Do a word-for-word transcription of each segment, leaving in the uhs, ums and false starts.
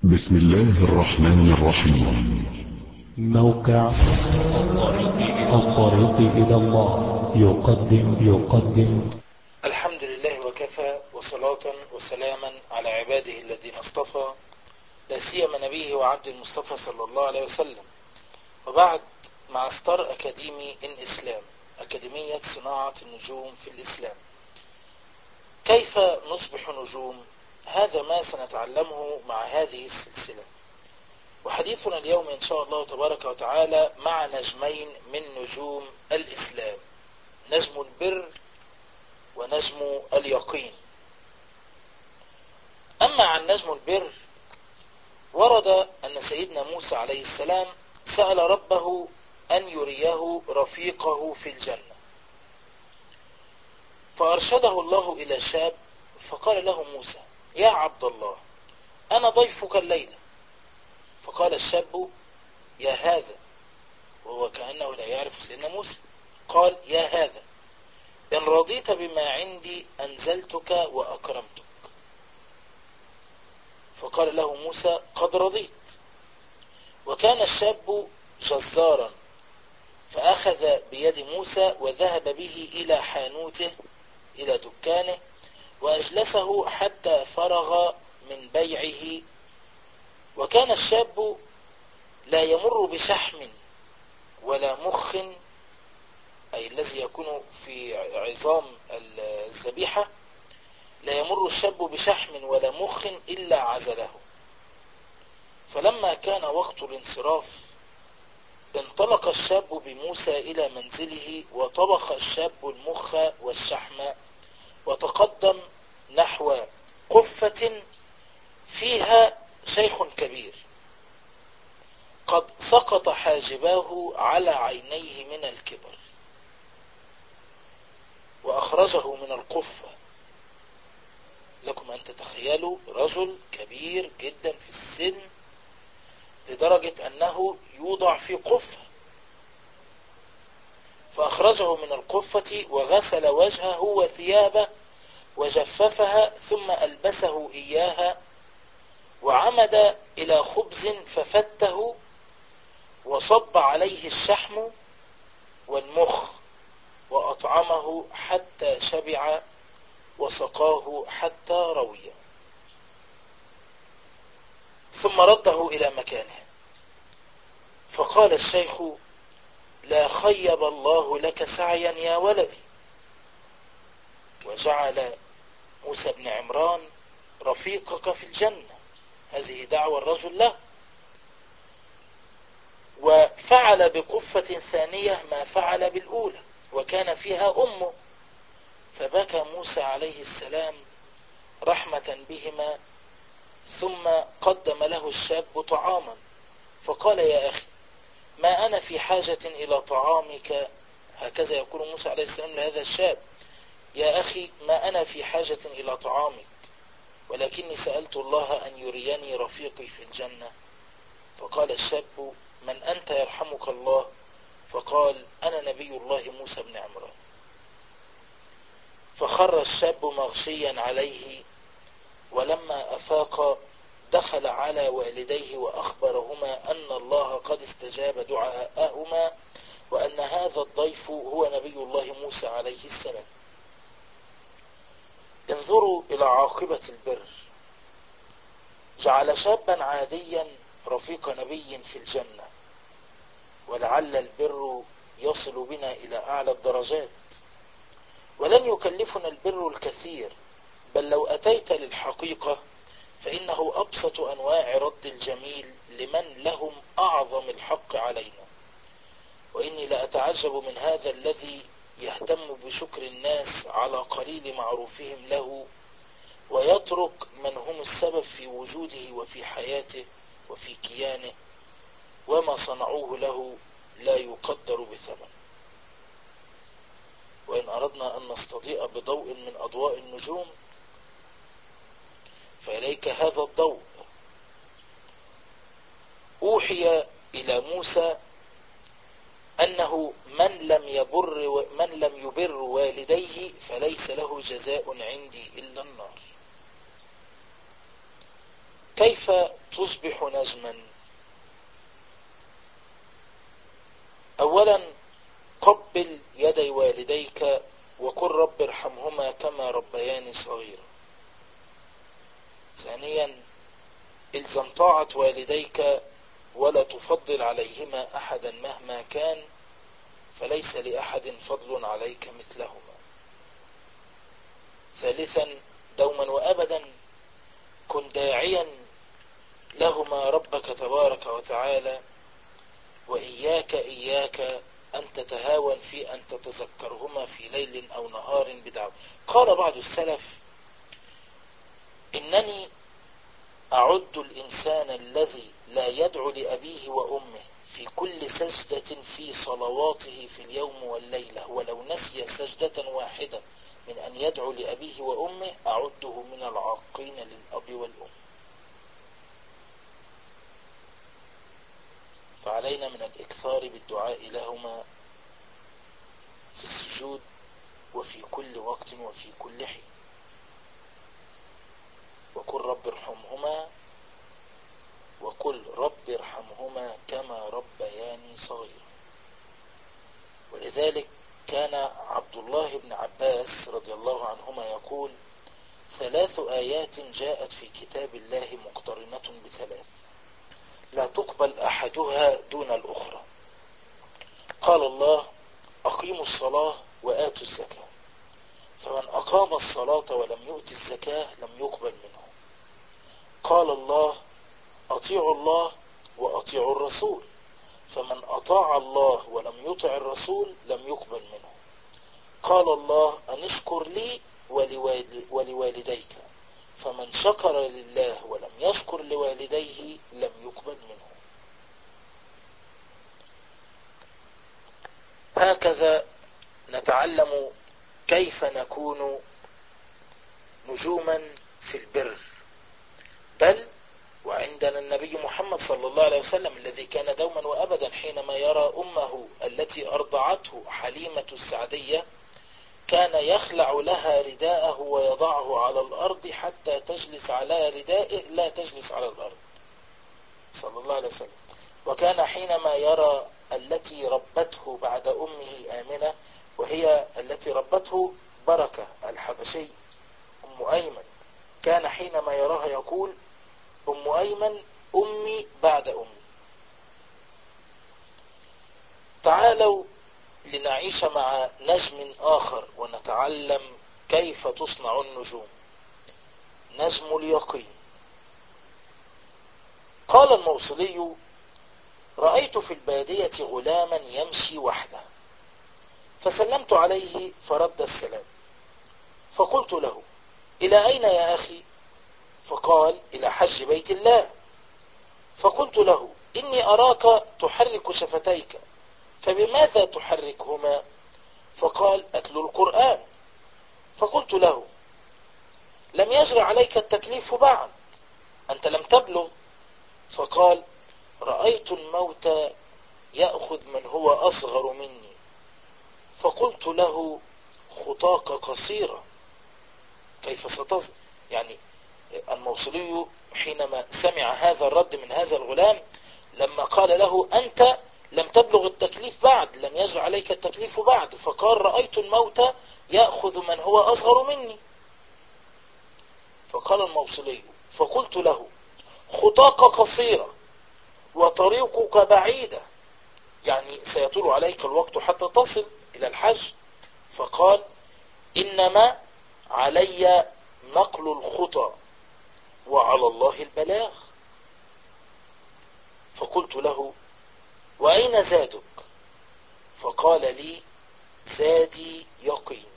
بسم الله الرحمن الرحيم. موقع الطريق إلى الله يقدم يقدم الحمد لله وكفى، وصلاة وسلاما على عباده الذين اصطفى، لا سيما نبيه وعبد المصطفى صلى الله عليه وسلم. وبعد، مع ستار أكاديمي إن إسلام، أكاديمية صناعة النجوم في الإسلام. كيف نصبح نجوم؟ هذا ما سنتعلمه مع هذه السلسلة، وحديثنا اليوم إن شاء الله تبارك وتعالى مع نجمين من نجوم الإسلام، نجم البر ونجم اليقين. أما عن نجم البر، ورد أن سيدنا موسى عليه السلام سأل ربه أن يريه رفيقه في الجنة، فأرشده الله إلى شاب فقال له موسى: يا عبد الله، أنا ضيفك الليلة. فقال الشاب: يا هذا، وهو كأنه لا يعرف سيدنا موسى. قال: يا هذا، إن رضيت بما عندي أنزلتك وأكرمتك. فقال له موسى: قد رضيت. وكان الشاب جزارا، فأخذ بيد موسى وذهب به إلى حانوته، إلى دكانه، وأجلسه حتى فرغ من بيعه. وكان الشاب لا يمر بشحم ولا مخ، أي الذي يكون في عظام الذبيحة، لا يمر الشاب بشحم ولا مخ إلا عزله. فلما كان وقت الانصراف انطلق الشاب بموسى إلى منزله، وطبخ الشاب المخ والشحم، وتقدم نحو قفة فيها شيخ كبير قد سقط حاجباه على عينيه من الكبر، وأخرجه من القفة. لكم أن تتخيلوا رجل كبير جدا في السن لدرجة أنه يوضع في قفة، فأخرجه من القفة وغسل وجهه وثيابه وجففها، ثم ألبسه إياها، وعمد إلى خبز ففته وصب عليه الشحم والمخ وأطعمه حتى شبع، وسقاه حتى روي، ثم رده إلى مكانه. فقال الشيخ: لا خيب الله لك سعيا يا ولدي. وجعل موسى بن عمران رفيقك في الجنة، هذه دعوة الرجل له. وفعل بقفة ثانية ما فعل بالأولى، وكان فيها أمه، فبكى موسى عليه السلام رحمة بهما. ثم قدم له الشاب طعاما، فقال: يا أخي، ما أنا في حاجة إلى طعامك. هكذا يقول موسى عليه السلام لهذا الشاب: يا أخي، ما أنا في حاجة إلى طعامك، ولكني سألت الله أن يريني رفيقي في الجنة. فقال الشاب: من أنت يرحمك الله؟ فقال: أنا نبي الله موسى بن عمران. فخر الشاب مغشيا عليه، ولما أفاق دخل على والديه وأخبرهما أن الله قد استجاب دعاءهما، وأن هذا الضيف هو نبي الله موسى عليه السلام. انظروا إلى عاقبة البر، جعل شابا عاديا رفيق نبي في الجنة. ولعل البر يصل بنا إلى أعلى الدرجات، ولن يكلفنا البر الكثير، بل لو أتيت للحقيقة فإنه أبسط أنواع رد الجميل لمن لهم أعظم الحق علينا. وإني لأتعجب من هذا الذي يهتم بشكر الناس على قليل معروفهم له، ويترك من هم السبب في وجوده وفي حياته وفي كيانه، وما صنعوه له لا يقدر بثمن. وإن أردنا أن نستضيء بضوء من أضواء النجوم، فإليك هذا الضوء. أوحي إلى موسى أنه من لم يبر من لم يبر والديه فليس له جزاء عندي إلا النار. كيف تصبح نجما؟ أولا قبل يدي والديك وقل رب ارحمهما كما ربياني صغيرا. ثانيا الزم طاعة والديك ولا تفضل عليهما أحدا مهما كان، فليس لأحد فضل عليك مثلهما. ثالثا دوما وأبدا كن داعيا لهما ربك تبارك وتعالى، وإياك إياك أن تتهاون في أن تتذكرهما في ليل أو نهار بدعوة. قال بعض السلف: إنني أعد الإنسان الذي لا يدعو لأبيه وأمه في كل سجدة في صلواته في اليوم والليلة ولو نسي سجدة واحدة من أن يدعو لأبيه وأمه، أعده من العاقين للأب والأم. فعلينا من الإكثار بالدعاء لهما في السجود وفي كل وقت وفي كل حين. وقل رب ارحمهما وقل رب ارحمهما كما ربياني صغيرا. ولذلك كان عبد الله بن عباس رضي الله عنهما يقول: ثلاث آيات جاءت في كتاب الله مقترنة بثلاث لا تقبل أحدها دون الأخرى. قال الله: أقيموا الصلاة وآتوا الزكاة، فمن أقام الصلاة ولم يؤت الزكاة لم يقبل منه. قال الله: أطيعوا الله وأطيعوا الرسول، فمن أطاع الله ولم يطع الرسول لم يقبل منه. قال الله: أن اشكر لي ولوالديك، فمن شكر لله ولم يشكر لوالديه لم يقبل منه. هكذا نتعلم كيف نكون نجوما في البر. بل وعندنا النبي محمد صلى الله عليه وسلم الذي كان دوما وأبدا حينما يرى أمه التي أرضعته حليمة السعدية كان يخلع لها رداءه ويضعه على الأرض حتى تجلس على ردائه لا تجلس على الأرض صلى الله عليه وسلم. وكان حينما يرى التي ربته بعد أمه آمنة وهي التي ربته بركة الحبشي أم أيمن، كان حينما يراها يقول: أم أيمن أمي بعد أمي. تعالوا لنعيش مع نجم آخر ونتعلم كيف تصنع النجوم. نجم اليقين. قال الموصلي: رأيت في البادية غلاما يمشي وحده، فسلمت عليه فرد السلام، فقلت له: إلى أين يا أخي؟ فقال: إلى حج بيت الله. فقلت له: إني أراك تحرك شفتيك، فبماذا تحركهما؟ فقال: أتلو القرآن. فقلت له: لم يجر عليك التكليف بعد، أنت لم تبلغ. فقال: رأيت الموت يأخذ من هو أصغر مني. فقلت له: خطاك قصيرة، كيف ستصل؟ يعني الموصلي حينما سمع هذا الرد من هذا الغلام لما قال له: أنت لم تبلغ التكليف بعد، لم يجر عليك التكليف بعد، فقال: رأيت الموت يأخذ من هو أصغر مني. فقال الموصلي: فقلت له: خطاك قصيرة وطريقك بعيدة، يعني سيطول عليك الوقت حتى تصل إلى الحج. فقال: إنما علي نقل الخطى وعلى الله البلاغ. فقلت له: وأين زادك؟ فقال لي: زادي يقيني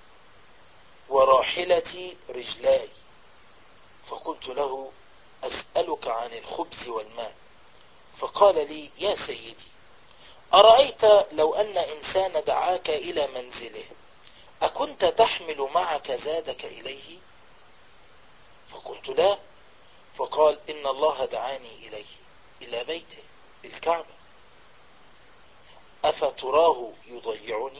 وراحلتي رجلاي. فقلت له: أسألك عن الخبز والماء. فقال لي: يا سيدي، أرأيت لو أن إنسان دعاك إلى منزله أكنت تحمل معك زادك إليه؟ فقلت: لا. فقال: إن الله دعاني إليه، إلى بيته الكعبة، أفتراه يضيعني؟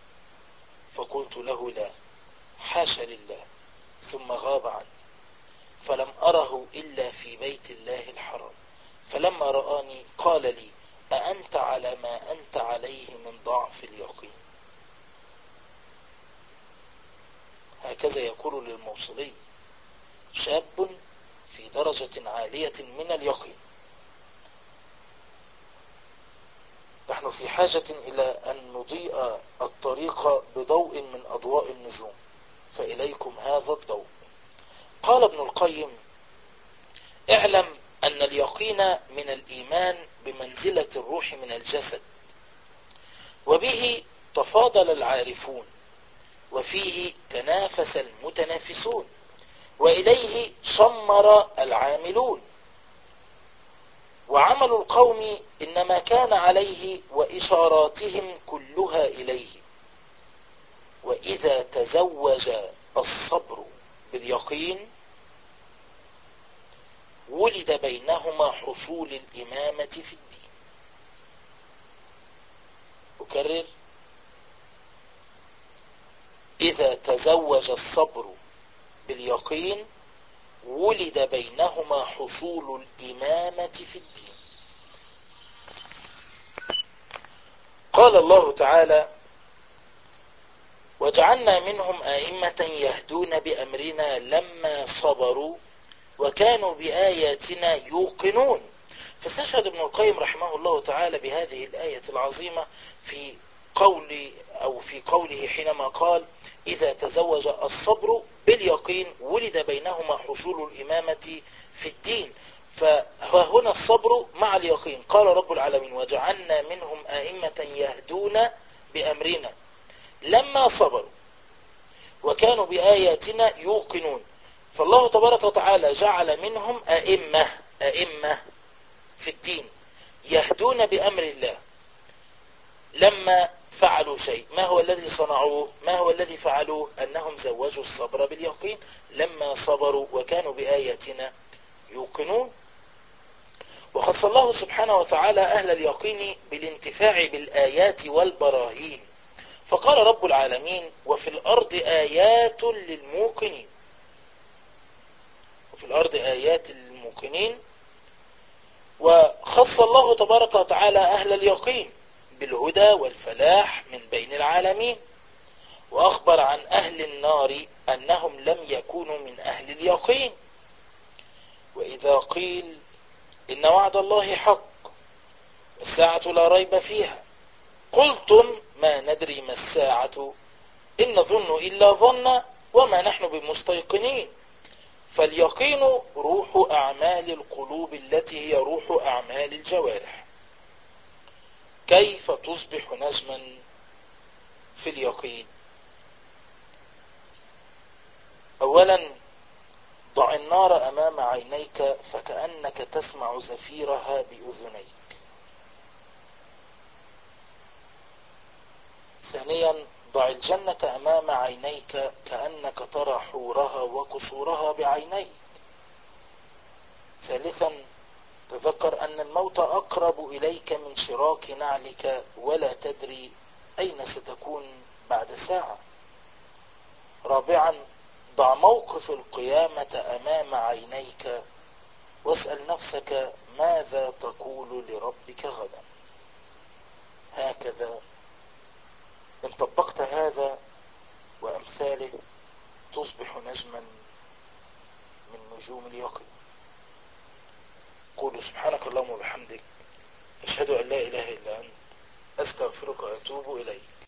فقلت له: لا، حاشا لله. ثم غاب عني. فلم أره إلا في بيت الله الحرام، فلما رآني قال لي: أأنت على ما أنت عليه من ضعف اليقين؟ هكذا يقول للموصلي شاب في درجة عالية من اليقين. نحن في حاجة إلى أن نضيء الطريق بضوء من أضواء النجوم، فإليكم هذا الضوء. قال ابن القيم: اعلم أن اليقين من الإيمان بمنزلة الروح من الجسد، وبه تفاضل العارفون، وفيه تنافس المتنافسون، وإليه شمر العاملون، وعمل القوم إنما كان عليه وإشاراتهم كلها إليه. وإذا تزوج الصبر باليقين ولد بينهما حصول الإمامة في الدين. أكرر: إذا تزوج الصبر باليقين ولد بينهما حصول الإمامة في الدين. قال الله تعالى: وجعلنا منهم أئمة يهدون بأمرنا لما صبروا وكانوا بآياتنا يوقنون. فاستشهد ابن القيم رحمه الله تعالى بهذه الآية العظيمة في قول أو في قوله حينما قال: إذا تزوج الصبر باليقين ولد بينهما حصول الإمامة في الدين. فهنا الصبر مع اليقين. قال رب العالمين: وجعلنا منهم أئمة يهدون بأمرنا لما صبروا وكانوا بآياتنا يوقنون. فالله تبارك وتعالى جعل منهم أئمة أئمة في الدين يهدون بأمر الله لما فعلوا شيء. ما هو الذي صنعوه؟ ما هو الذي فعلوه؟ أنهم زوجوا الصبر باليقين لما صبروا وكانوا بآياتنا يوقنون. وخص الله سبحانه وتعالى أهل اليقين بالانتفاع بالآيات والبراهين، فقال رب العالمين: وفي الأرض آيات للموقنين. وفي الأرض آيات للموقنين. وخص الله تبارك وتعالى أهل اليقين بالهدى والفلاح من بين العالمين، وأخبر عن أهل النار أنهم لم يكونوا من أهل اليقين. وإذا قيل إن وعد الله حق والساعة لا ريب فيها قلتم ما ندري ما الساعة إن نظن إلا ظنا وما نحن بمستيقنين. فاليقين روح أعمال القلوب التي هي روح أعمال الجوارح. كيف تصبح نجما في اليقين؟ أولا، ضع النار أمام عينيك فكأنك تسمع زفيرها بأذنيك. ثانيا، ضع الجنة أمام عينيك كأنك ترى حورها وقصورها بعينيك. ثالثا، تذكر أن الموت أقرب إليك من شراك نعلك ولا تدري أين ستكون بعد ساعة. رابعا، ضع موقف القيامة أمام عينيك واسأل نفسك ماذا تقول لربك غدا. هكذا إن طبقت هذا وأمثاله تصبح نجما من نجوم اليقين. قولوا سبحانك اللهم وبحمدك أشهد أن لا إله إلا أنت أستغفرك وأتوب إليك.